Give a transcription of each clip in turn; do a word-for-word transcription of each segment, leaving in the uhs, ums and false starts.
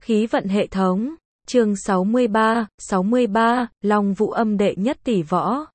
Khí vận hệ thống, chương sáu mươi ba, sáu mươi ba, Long Vũ Âm đệ nhất tỷ võ.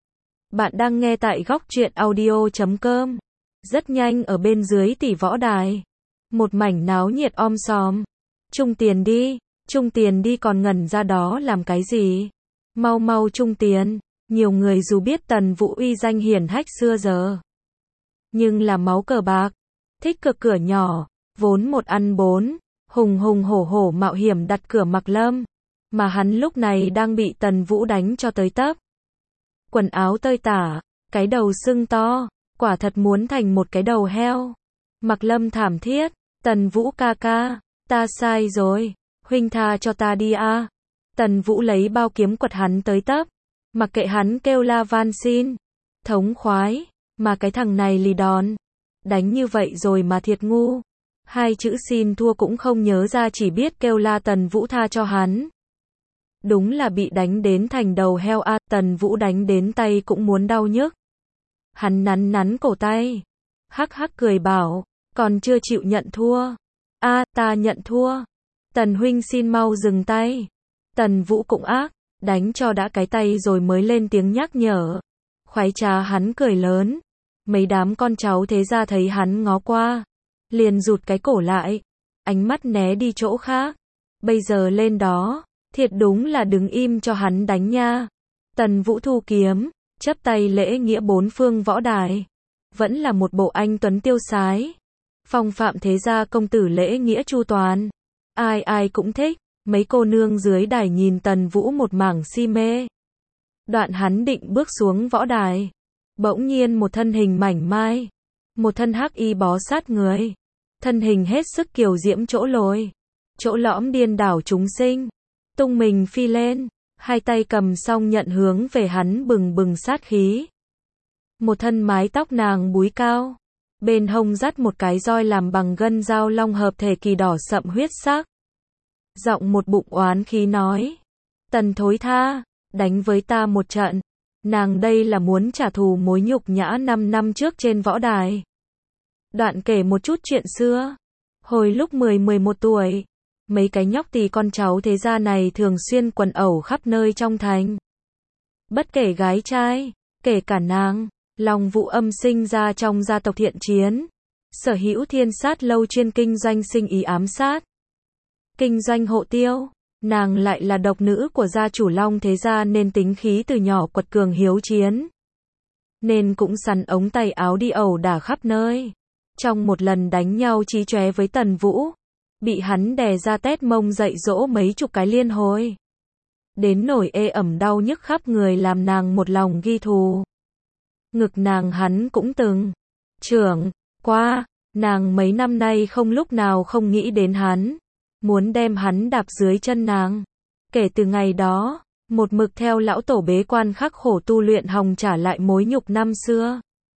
Bạn đang nghe tại góc truyện audio chấm com. Rất nhanh ở bên dưới tỷ võ đài. Một mảnh náo nhiệt om sòm. Trung tiền đi, trung tiền đi còn ngẩn ra đó làm cái gì? Mau mau trung tiền. Nhiều người dù biết Tần Vũ uy danh hiển hách xưa giờ. Nhưng là máu cờ bạc. Thích cược cửa nhỏ, vốn một ăn bốn. Hùng hùng hổ hổ mạo hiểm đặt cửa Mặc Lâm, mà hắn lúc này đang bị Tần Vũ đánh cho tới tấp. Quần áo tơi tả, cái đầu sưng to, quả thật muốn thành một cái đầu heo. Mặc Lâm thảm thiết, Tần Vũ ca ca, ta sai rồi, huynh tha cho ta đi a. Tần Vũ lấy bao kiếm quật hắn tới tấp, mặc kệ hắn kêu la van xin, thống khoái, mà cái thằng này lì đòn, đánh như vậy rồi mà thiệt ngu. Hai chữ xin thua cũng không nhớ ra, chỉ biết kêu la Tần Vũ tha cho hắn. Đúng là bị đánh đến thành đầu heo a, à, Tần Vũ đánh đến tay cũng muốn đau nhức. Hắn nắn nắn cổ tay, hắc hắc cười bảo, còn chưa chịu nhận thua. A, à, ta nhận thua. Tần huynh xin mau dừng tay. Tần Vũ cũng ác, đánh cho đã cái tay rồi mới lên tiếng nhắc nhở. Khoái trá hắn cười lớn. Mấy đám con cháu thế ra thấy hắn ngó qua, liền rụt cái cổ lại, ánh mắt né đi chỗ khác. Bây giờ lên đó, thiệt đúng là đứng im cho hắn đánh nha. Tần Vũ thu kiếm, chắp tay lễ nghĩa bốn phương võ đài. Vẫn là một bộ anh tuấn tiêu sái. Phong phạm thế gia công tử lễ nghĩa chu toàn. Ai ai cũng thích, mấy cô nương dưới đài nhìn Tần Vũ một mảng si mê. Đoạn hắn định bước xuống võ đài. Bỗng nhiên một thân hình mảnh mai. Một thân hắc y bó sát người. Thân hình hết sức kiều diễm chỗ lồi, chỗ lõm điên đảo chúng sinh, tung mình phi lên, hai tay cầm song nhận hướng về hắn bừng bừng sát khí. Một thân mái tóc nàng búi cao, bên hông dắt một cái roi làm bằng gân dao long hợp thể kỳ đỏ sậm huyết sắc. Giọng một bụng oán khí nói, Tần thối tha, đánh với ta một trận. Nàng đây là muốn trả thù mối nhục nhã năm năm trước trên võ đài. Đoạn kể một chút chuyện xưa. Hồi lúc mười mười một tuổi, mấy cái nhóc tỳ con cháu thế gia này thường xuyên quần ẩu khắp nơi trong thành. Bất kể gái trai, kể cả nàng, Long Vũ Âm sinh ra trong gia tộc thiện chiến. Sở hữu thiên sát lâu chuyên kinh doanh sinh ý ám sát. Kinh doanh hộ tiêu, nàng lại là độc nữ của gia chủ Long thế gia nên tính khí từ nhỏ quật cường hiếu chiến. Nên cũng sắn ống tay áo đi ẩu đả khắp nơi. Trong một lần đánh nhau chí chóe với Tần Vũ, bị hắn đè ra tét mông dạy dỗ mấy chục cái liên hồi. Đến nổi ê ẩm đau nhức khắp người làm nàng một lòng ghi thù. Ngực nàng hắn cũng từng trưởng qua, nàng mấy năm nay không lúc nào không nghĩ đến hắn, muốn đem hắn đạp dưới chân nàng. Kể từ ngày đó, một mực theo lão tổ bế quan khắc khổ tu luyện hòng trả lại mối nhục năm xưa.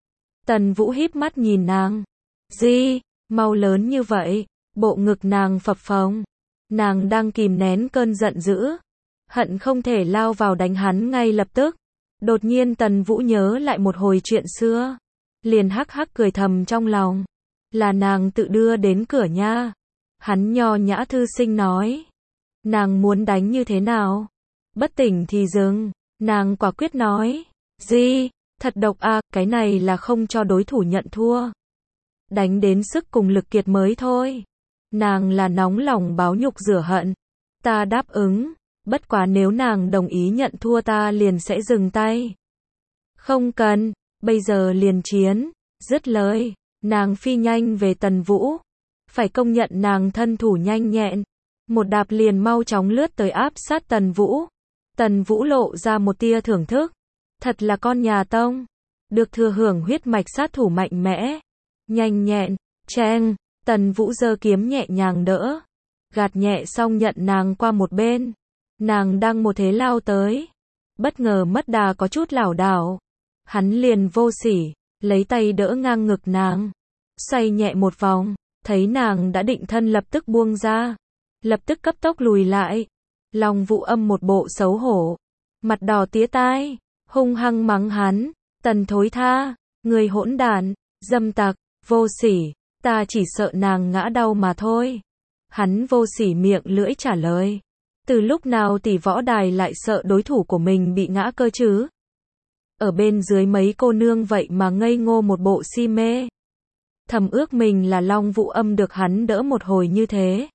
Tần Vũ híp mắt nhìn nàng. Gì, mau lớn như vậy, bộ ngực nàng phập phồng. Nàng đang kìm nén cơn giận dữ, hận không thể lao vào đánh hắn ngay lập tức. Đột nhiên Tần Vũ nhớ lại một hồi chuyện xưa, liền hắc hắc cười thầm trong lòng. Là nàng tự đưa đến cửa nha. Hắn nho nhã thư sinh nói. Nàng muốn đánh như thế nào? Bất tỉnh thì dừng. Nàng quả quyết nói. Gì, thật độc à, cái này là không cho đối thủ nhận thua. Đánh đến sức cùng lực kiệt mới thôi. Nàng là nóng lòng báo nhục rửa hận. Ta đáp ứng, bất quá nếu nàng đồng ý nhận thua ta liền sẽ dừng tay. Không cần, bây giờ liền chiến. Dứt lời, nàng phi nhanh về Tần Vũ. Phải công nhận nàng thân thủ nhanh nhẹn. Một đạp liền mau chóng lướt tới áp sát Tần Vũ. Tần Vũ lộ ra một tia thưởng thức. Thật là con nhà tông. Được thừa hưởng huyết mạch sát thủ mạnh mẽ. Nhanh nhẹn, cheng, Tần Vũ giơ kiếm nhẹ nhàng đỡ. Gạt nhẹ xong nhận nàng qua một bên. Nàng đang một thế lao tới. Bất ngờ mất đà có chút lảo đảo. Hắn liền vô sỉ, lấy tay đỡ ngang ngực nàng. Xoay nhẹ một vòng, thấy nàng đã định thân lập tức buông ra. Lập tức cấp tốc lùi lại. Long Vũ Âm một bộ xấu hổ. Mặt đỏ tía tai, hung hăng mắng hắn. Tần thối tha, người hỗn đản, dâm tặc. Vô sỉ, ta chỉ sợ nàng ngã đau mà thôi. Hắn vô sỉ miệng lưỡi trả lời. Từ lúc nào tỷ võ đài lại sợ đối thủ của mình bị ngã cơ chứ? Ở bên dưới mấy cô nương vậy mà ngây ngô một bộ si mê. Thầm ước mình là Long Vũ Âm được hắn đỡ một hồi như thế.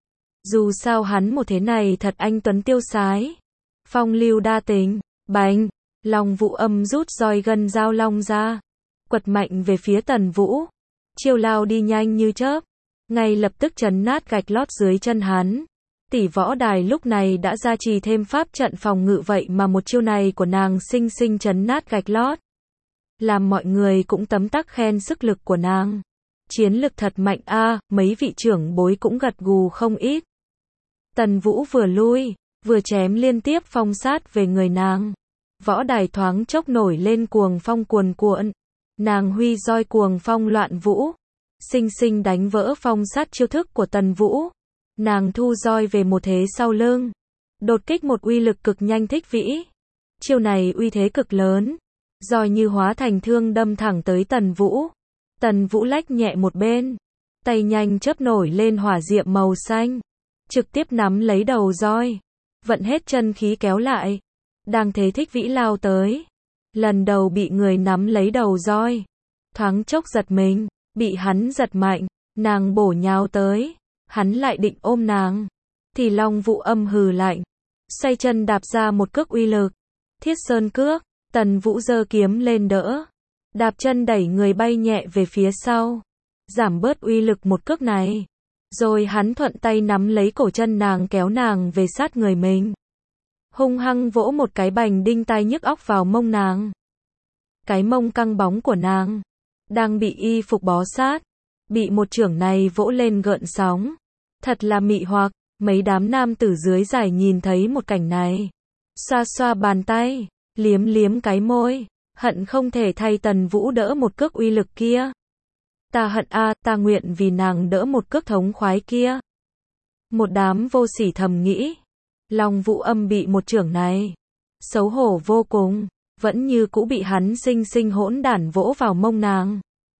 Dù sao hắn một thế này thật anh tuấn tiêu sái. Phong lưu đa tình, bành, Long Vũ Âm rút roi gân dao long ra. Quật mạnh về phía Tần Vũ. Chiêu lao đi nhanh như chớp. Ngay lập tức chấn nát gạch lót dưới chân hắn. Tỷ võ đài lúc này đã gia trì thêm pháp trận phòng ngự vậy mà một chiêu này của nàng xinh xinh chấn nát gạch lót. Làm mọi người cũng tấm tắc khen sức lực của nàng. Chiến lực thật mạnh a, à, mấy vị trưởng bối cũng gật gù không ít. Tần Vũ vừa lui, vừa chém liên tiếp phong sát về người nàng. Võ đài thoáng chốc nổi lên cuồng phong cuồn cuộn. Nàng huy roi cuồng phong loạn vũ. Xinh xinh đánh vỡ phong sát chiêu thức của Tần Vũ. Nàng thu roi về một thế sau lưng. Đột kích một uy lực cực nhanh thích vĩ. Chiêu này uy thế cực lớn. Roi như hóa thành thương đâm thẳng tới Tần Vũ. Tần Vũ lách nhẹ một bên. Tay nhanh chớp nổi lên hỏa diệm màu xanh. Trực tiếp nắm lấy đầu roi. Vận hết chân khí kéo lại. Đang thế thích vĩ lao tới. Lần đầu bị người nắm lấy đầu roi. Thoáng chốc giật mình. Bị hắn giật mạnh. Nàng bổ nhào tới. Hắn lại định ôm nàng. Thì Long Vũ Âm hừ lạnh. Xoay chân đạp ra một cước uy lực. Thiết sơn cước. Tần Vũ giơ kiếm lên đỡ. Đạp chân đẩy người bay nhẹ về phía sau. Giảm bớt uy lực một cước này. Rồi hắn thuận tay nắm lấy cổ chân nàng kéo nàng về sát người mình. Hung hăng vỗ một cái bành đinh tai nhức óc vào mông nàng. Cái mông căng bóng của nàng. Đang bị y phục bó sát. Bị một chưởng này vỗ lên gợn sóng. Thật là mị hoặc. Mấy đám nam tử dưới giải nhìn thấy một cảnh này. Xoa xoa bàn tay. Liếm liếm cái môi. Hận không thể thay Tần Vũ đỡ một cước uy lực kia. Ta hận a, à, ta nguyện vì nàng đỡ một cước thống khoái kia. Một đám vô sỉ thầm nghĩ. Long Vũ Âm bị một chưởng này. Xấu hổ vô cùng. Vẫn như cũ bị hắn xinh xinh hỗn đản vỗ vào mông nàng.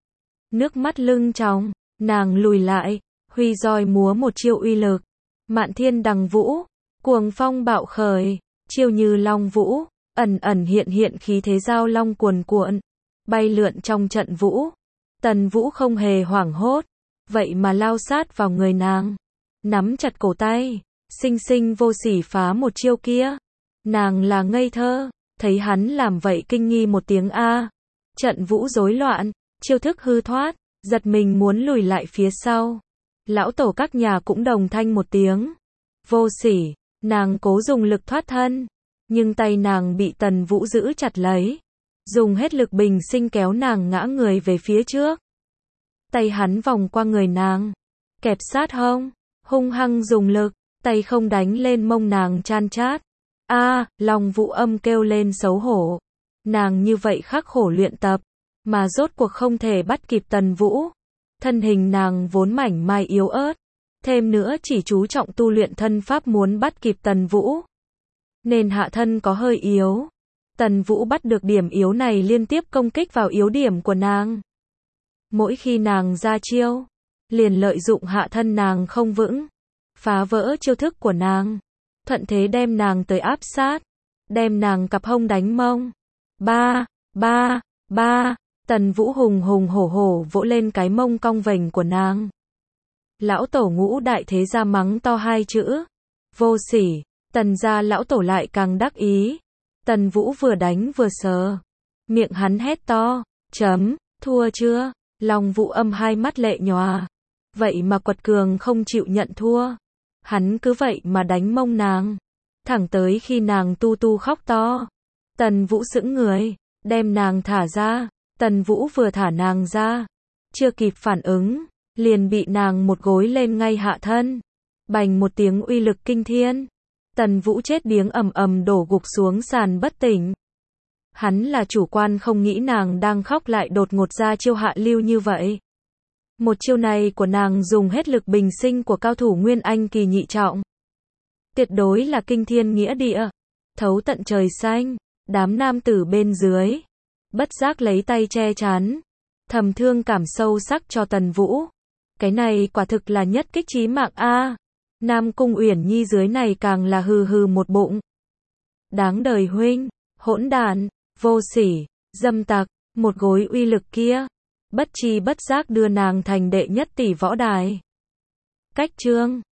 Nước mắt lưng tròng. Nàng lùi lại. Huy roi múa một chiêu uy lực. Mạn thiên đằng vũ. Cuồng phong bạo khởi. Chiêu như long vũ. Ẩn ẩn hiện hiện khí thế giao long cuồn cuộn. Bay lượn trong trận vũ. Tần Vũ không hề hoảng hốt. Vậy mà lao sát vào người nàng. Nắm chặt cổ tay. Xinh xinh vô sỉ phá một chiêu kia. Nàng là ngây thơ. Thấy hắn làm vậy kinh nghi một tiếng a. Trận vũ rối loạn. Chiêu thức hư thoát. Giật mình muốn lùi lại phía sau. Lão tổ các nhà cũng đồng thanh một tiếng. Vô sỉ. Nàng cố dùng lực thoát thân. Nhưng tay nàng bị Tần Vũ giữ chặt lấy. Dùng hết lực bình sinh kéo nàng ngã người về phía trước. Tay hắn vòng qua người nàng. Kẹp sát hông. Hung hăng dùng lực. Tay không đánh lên mông nàng chan chát. A, à, Long Vũ Âm kêu lên xấu hổ. Nàng như vậy khắc khổ luyện tập. Mà rốt cuộc không thể bắt kịp Tần Vũ. Thân hình nàng vốn mảnh mai yếu ớt. Thêm nữa chỉ chú trọng tu luyện thân pháp muốn bắt kịp Tần Vũ. Nên hạ thân có hơi yếu. Tần Vũ bắt được điểm yếu này liên tiếp công kích vào yếu điểm của nàng. Mỗi khi nàng ra chiêu, liền lợi dụng hạ thân nàng không vững, phá vỡ chiêu thức của nàng, thuận thế đem nàng tới áp sát, đem nàng cặp hông đánh mông. Ba, ba, ba, Tần Vũ hùng hùng hổ hổ vỗ lên cái mông cong vành của nàng. Lão tổ Ngũ đại thế gia mắng to hai chữ. Vô sỉ. Tần gia lão tổ lại càng đắc ý. Tần Vũ vừa đánh vừa sờ. Miệng hắn hét to. Chấm, thua chưa? Long Vũ Âm hai mắt lệ nhòa. Vậy mà quật cường không chịu nhận thua. Hắn cứ vậy mà đánh mông nàng. Thẳng tới khi nàng tu tu khóc to. Tần Vũ sững người. Đem nàng thả ra. Tần Vũ vừa thả nàng ra. Chưa kịp phản ứng. Liền bị nàng một gối lên ngay hạ thân. Bành một tiếng uy lực kinh thiên. Tần Vũ chết điếng ầm ầm đổ gục xuống sàn bất tỉnh. Hắn là chủ quan không nghĩ nàng đang khóc lại đột ngột ra chiêu hạ lưu như vậy. Một chiêu này của nàng dùng hết lực bình sinh của cao thủ Nguyên Anh kỳ nhị trọng. Tuyệt đối là kinh thiên nghĩa địa. Thấu tận trời xanh. Đám nam tử bên dưới. Bất giác lấy tay che chắn. Thầm thương cảm sâu sắc cho Tần Vũ. Cái này quả thực là nhất kích chí mạng a. Nam Cung Uyển Nhi dưới này càng là hừ hừ một bụng. Đáng đời huynh, hỗn đản, vô sỉ, dâm tặc, một gối uy lực kia, bất chi bất giác đưa nàng thành đệ nhất tỷ võ đài. Cách chương